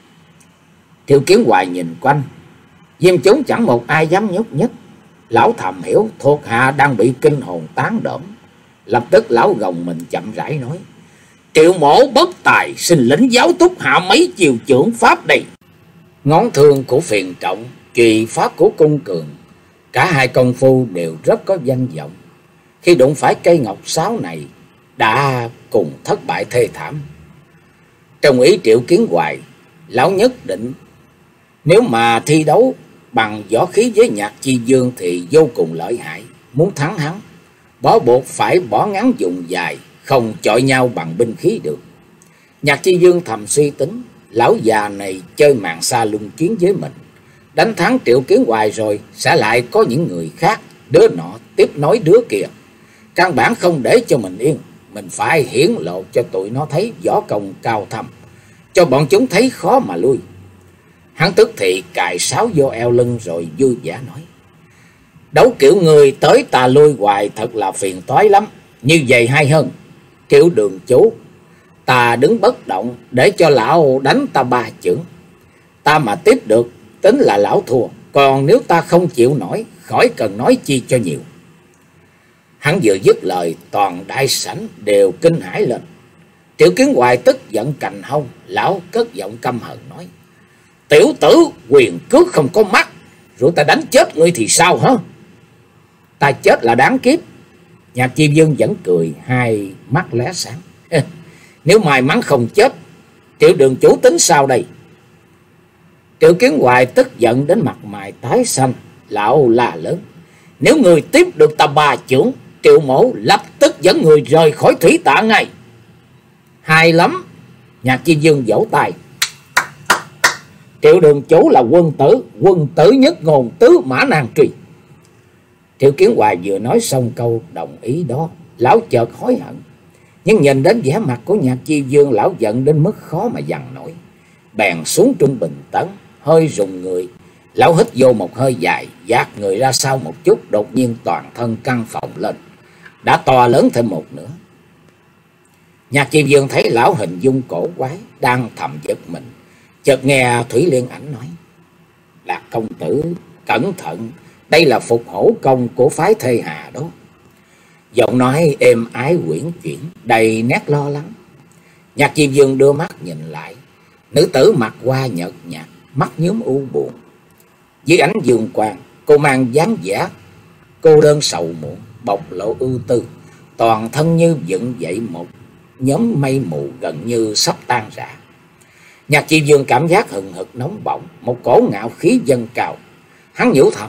[SPEAKER 1] Thiệu Kiến Hoài nhìn quanh, diêm chúng chẳng một ai dám nhúc nhích. Lão thầm hiểu thuộc hạ đang bị kinh hồn tán đỡm, lập tức lão gồng mình chậm rãi nói: Triệu mổ bất tài, xin lĩnh giáo túc hạ mấy chiều trưởng pháp đây. Ngón thương của Phiền Trọng, chùy pháp của Cung Cường, cả hai công phu đều rất có danh vọng. Khi đụng phải cây ngọc sáo này, đã cùng thất bại thê thảm. Trong ý Triệu Kiến Hoài, lão nhất định nếu mà thi đấu bằng võ khí với Nhạc Chi Dương thì vô cùng lợi hại. Muốn thắng hắn, bó buộc phải bỏ ngắn dùng dài, không chọi nhau bằng binh khí được. Nhạc Chi Dương thầm suy tính, lão già này chơi màn xa luân chiến với mình, đánh thắng Triệu Kiến Hoài rồi sẽ lại có những người khác, đứa nọ tiếp nối đứa kia, căn bản không để cho mình yên. Mình phải hiển lộ cho tụi nó thấy võ công cao thâm, cho bọn chúng thấy khó mà lui. Hắn tức thì cài sáo vô eo lưng rồi vui vẻ nói: Đấu kiểu người tới ta lui hoài thật là phiền toái lắm. Như vậy hay hơn. Triệu Đường Chủ, ta đứng bất động để cho lão đánh ta ba chưởng. Ta mà tiếp được tính là lão thua. Còn nếu ta không chịu nổi, khỏi cần nói chi cho nhiều. Hắn vừa dứt lời, toàn đại sảnh đều kinh hãi lên. Triệu Kiến Hoài tức giận cành hông, lão cất giọng căm hờn nói: Tiểu tử quyền cước không có mắt, rồi ta đánh chết ngươi thì sao hả? Ta chết là đáng kiếp. Nhạc Chi Vương vẫn cười, hai mắt lóe sáng. Nếu may mắn không chết, Triệu Đường Chủ tính sao đây? Triệu Kiến Hoài tức giận đến mặt mày tái xanh, lão la lớn: Nếu người tiếp được ta ba chưởng, Triệu Mổ lập tức dẫn người rời khỏi thủy tạ ngay. Hay lắm. Nhạc Chi Vương vỗ tay: Triệu Đường Chủ là quân tử, quân tử nhất ngôn tứ mã nan truy. Triệu Kiến Hoài vừa nói xong câu đồng ý đó, lão chợt hối hận. Nhưng nhìn đến vẻ mặt của Nhạc Chi Vương, lão giận đến mức khó mà dằn nổi. Bèn xuống trung bình tấn, hơi rùng người. Lão hít vô một hơi dài, dạt người ra sau một chút, đột nhiên toàn thân căng phồng lên, đã to lớn thêm một nữa. Nhạc Chi Vương thấy lão hình dung cổ quái, đang thầm giật mình. Chợt nghe Thủy Liên Ảnh nói: Lạc công tử, cẩn thận, đây là phục hổ công của phái Thê Hà đó. Giọng nói êm ái quyển chuyển, đầy nét lo lắng. Nhạc Chi Vương đưa mắt nhìn lại, nữ tử mặt hoa nhợt nhạt, mắt nhúm u buồn. Dưới ánh dương quang, cô mang dáng vẻ cô đơn sầu muộn, bộc lộ ưu tư, toàn thân như dựng dậy một nhóm mây mù gần như sắp tan rã. Nhạc Chi Vương cảm giác hừng hực nóng bỏng, một cổ ngạo khí dâng cao. Hắn nhủ thầm: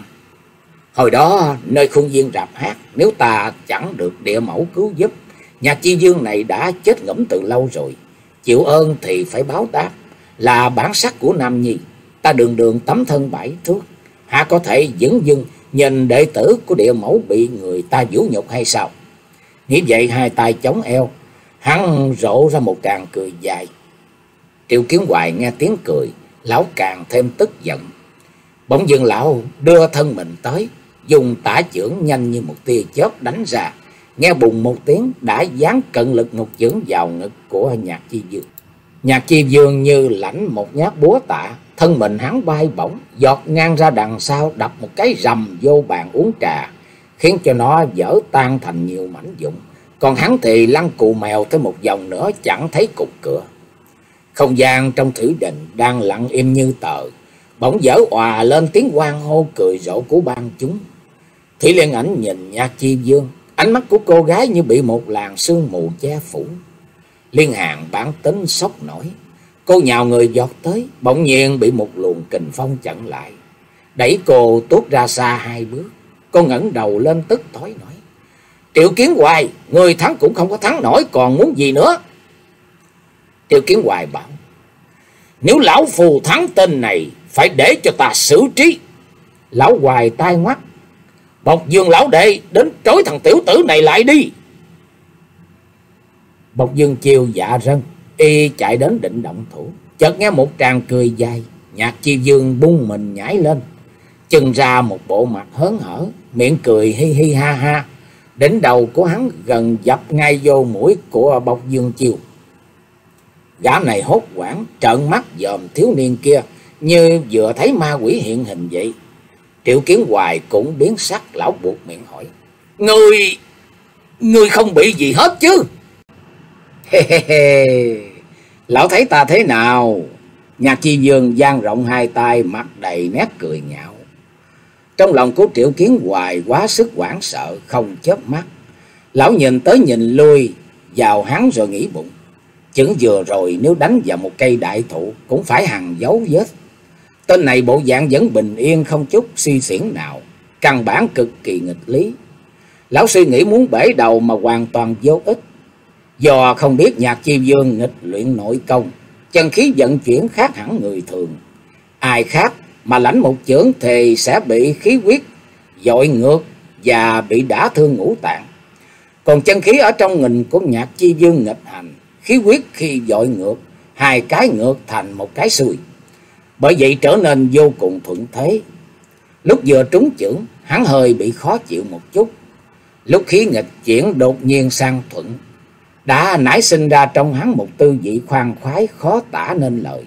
[SPEAKER 1] Hồi đó nơi khuôn viên rạp hát, nếu ta chẳng được địa mẫu cứu giúp, Nhạc Chi Vương này đã chết ngẫm từ lâu rồi. Chịu ơn thì phải báo đáp, là bản sắc của nam nhi. Ta đường đường tấm thân bảy thước, há có thể dửng dưng nhìn đệ tử của địa mẫu bị người ta vũ nhục hay sao? Nghĩ vậy, hai tay chống eo, hắn rộ ra một tràng cười dài. Triệu Kiến Hoài nghe tiếng cười, lão càng thêm tức giận. Bỗng dưng lão đưa thân mình tới, dùng tả chưởng nhanh như một tia chớp đánh ra. Nghe bùng một tiếng, đã giáng cận lực một chưởng vào ngực của Nhạc Chi Vương. Nhạc Chi Vương như lãnh một nhát búa tạ, thân mình hắn bay bổng, giọt ngang ra đằng sau, đập một cái rầm vô bàn uống trà, khiến cho nó vỡ tan thành nhiều mảnh vụn. Còn hắn thì lăn cù mèo tới một vòng nữa, chẳng thấy cục cửa. Không gian trong thủy đình đang lặng im như tờ, bỗng dở òa lên tiếng hoan hô cười rộ của ban chúng. Thủy Liên Ảnh nhìn Nhạc Chi Vương, ánh mắt của cô gái như bị một làn sương mù che phủ. Liên Hàn bản tính sốc nổi, cô nhào người giọt tới, bỗng nhiên bị một luồng kình phong chặn lại, đẩy cô tuốt ra xa hai bước. Cô ngẩng đầu lên tức tối nói: Triệu Kiến Hoài, người thắng cũng không có thắng nổi, còn muốn gì nữa? Triệu Kiến Hoài bảo: Nếu lão phù thắng tên này, phải để cho ta xử trí. Lão Hoài tai ngoắt: Bộc Dương lão đệ, đến trói thằng tiểu tử này lại đi. Bộc Dương chiều dạ rân, y chạy đến định động thủ. Chợt nghe một tràng cười dài, Nhạc Chi Vương bung mình nhảy lên, chừng ra một bộ mặt hớn hở, miệng cười hi hi ha ha. Đỉnh đầu của hắn gần dập ngay vô mũi của Bộc Dương chiều. Gã này hốt hoảng trợn mắt dòm thiếu niên kia, như vừa thấy ma quỷ hiện hình vậy. Triệu Kiến Hoài cũng biến sắc, lão buộc miệng hỏi: Ngươi, ngươi không bị gì hết chứ? He he he, lão thấy ta thế nào? Nhạc Chi Vương dang rộng hai tay, mặt đầy nét cười nhạo. Trong lòng của Triệu Kiến Hoài quá sức hoảng sợ, không chớp mắt. Lão nhìn tới nhìn lui vào hắn rồi nghĩ bụng: Chừng vừa rồi nếu đánh vào một cây đại thụ cũng phải hằn dấu vết. Tên này bộ dạng vẫn bình yên, không chút suy xiển nào, căn bản cực kỳ nghịch lý. Lão suy nghĩ muốn bể đầu mà hoàn toàn vô ích. Do không biết Nhạc Chi Vương nghịch luyện nội công, chân khí vận chuyển khác hẳn người thường. Ai khác mà lãnh một chưởng thì sẽ bị khí huyết dội ngược và bị đả thương ngũ tạng. Còn chân khí ở trong người của Nhạc Chi Vương nghịch hành, khí huyết khi dội ngược, hai cái ngược thành một cái xuôi. Bởi vậy trở nên vô cùng thuận thế. Lúc vừa trúng chưởng, hắn hơi bị khó chịu một chút. Lúc khí nghịch chuyển đột nhiên sang thuận, đã nảy sinh ra trong hắn một tư vị khoan khoái khó tả nên lời.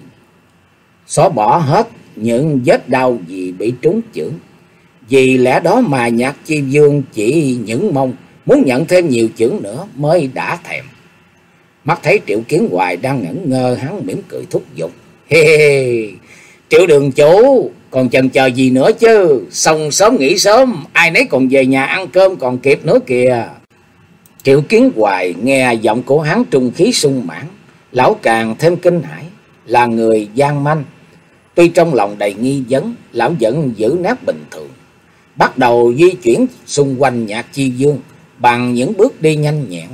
[SPEAKER 1] Xóa bỏ hết những vết đau vì bị trúng chưởng. Vì lẽ đó mà Nhạc Chi Dương chỉ những mong muốn nhận thêm nhiều chưởng nữa mới đã thèm. Mắt thấy Triệu Kiến Hoài đang ngẩn ngơ, hắn mỉm cười thúc giục. Hê hê hê, Triệu đường chủ, còn chần chờ gì nữa chứ? Xong sớm nghỉ sớm, ai nấy còn về nhà ăn cơm còn kịp nữa kìa. Triệu Kiến Hoài nghe giọng của hắn trung khí sung mãn, lão càng thêm kinh hãi. Là người gian manh, tuy trong lòng đầy nghi vấn, lão vẫn giữ nét bình thường, bắt đầu di chuyển xung quanh Nhạc Chi Dương bằng những bước đi nhanh nhẹn,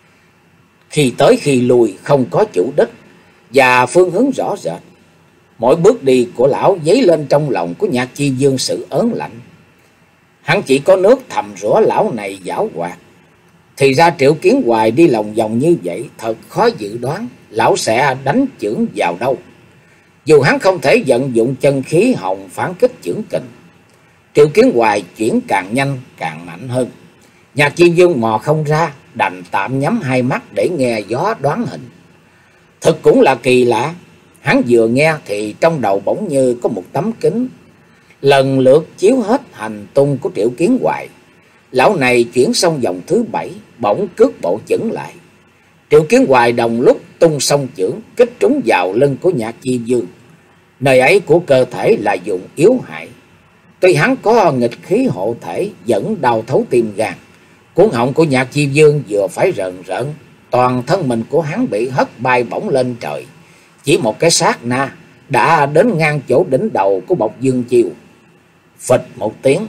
[SPEAKER 1] khi tới khi lui không có chủ đích và phương hướng rõ rệt. Mỗi bước đi của lão dấy lên trong lòng của Nhạc Chi Dương sự ớn lạnh. Hắn chỉ có nước thầm rủa lão này giảo hoạt. Thì ra Triệu Kiến Hoài đi lòng vòng như vậy thật khó dự đoán lão sẽ đánh chưởng vào đâu. Dù hắn không thể vận dụng chân khí hồng phản kích chưởng kình, Triệu Kiến Hoài chuyển càng nhanh càng mạnh hơn. Nhạc Chi Dương mò không ra, đành tạm nhắm hai mắt để nghe gió đoán hình. Thực cũng là kỳ lạ, hắn vừa nghe thì trong đầu bỗng như có một tấm kính lần lượt chiếu hết hành tung của Triệu Kiến Hoài. Lão này chuyển xong vòng thứ bảy, bỗng cước bộ chững lại. Triệu Kiến Hoài đồng lúc tung song chưởng kích trúng vào lưng của Nhạc Chi Dương. Nơi ấy của cơ thể là vùng yếu hại. Tuy hắn có nghịch khí hộ thể vẫn đau thấu tim gan. Cuống họng của Nhạc Chi Dương vừa phải rợn rợn, toàn thân mình của hắn bị hất bay bổng lên trời. Chỉ một cái sát na đã đến ngang chỗ đỉnh đầu của Bộc Dương Chiêu. Phịch một tiếng,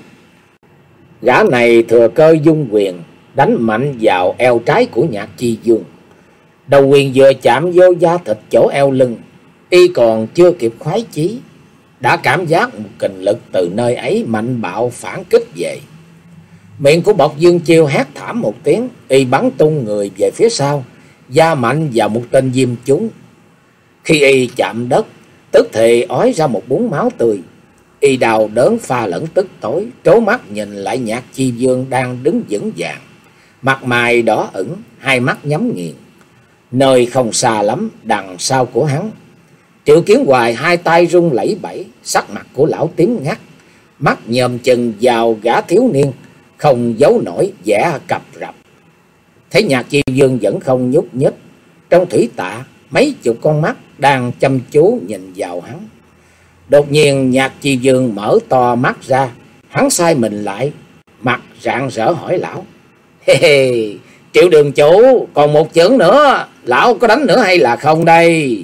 [SPEAKER 1] gã này thừa cơ dung quyền đánh mạnh vào eo trái của Nhạc Chi Dương. Đầu quyền vừa chạm vô da thịt chỗ eo lưng, y còn chưa kịp khoái chí, đã cảm giác một kình lực từ nơi ấy mạnh bạo phản kích về. Miệng của Bộc Dương Chiêu hét thảm một tiếng, y bắn tung người về phía sau, da mạnh vào một tên diêm chúng. Khi y chạm đất, tức thì ói ra một búng máu tươi. Y đau đớn pha lẫn tức tối, trố mắt nhìn lại Nhạc Chi Dương đang đứng vững vàng, mặt mày đỏ ửng, hai mắt nhắm nghiền. Nơi không xa lắm đằng sau của hắn, Triệu Kiến Hoài hai tay run lẩy bẩy, sắc mặt của lão tím ngắt, mắt nhòm chừng vào gã thiếu niên, không giấu nổi vẻ cập rập. Thấy Nhạc Chi Dương vẫn không nhúc nhích, trong thủy tạ mấy chục con mắt đang chăm chú nhìn vào hắn. Đột nhiên Nhạc Chi Dương mở to mắt ra, hắn xoay mình lại, mặt rạng rỡ hỏi lão. Hê hê, Triệu đường chủ, còn một chưởng nữa, lão có đánh nữa hay là không đây?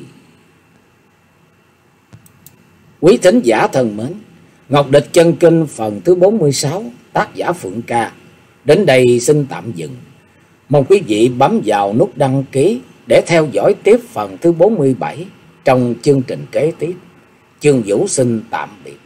[SPEAKER 1] Quý thính giả thân mến, Ngọc Địch Chân Kinh phần thứ bốn mươi sáu, tác giả Phượng Ca đến đây xin tạm dừng. Mong quý vị bấm vào nút đăng ký để theo dõi tiếp phần thứ bốn mươi bảy trong chương trình kế tiếp. Chương Vũ xin tạm biệt.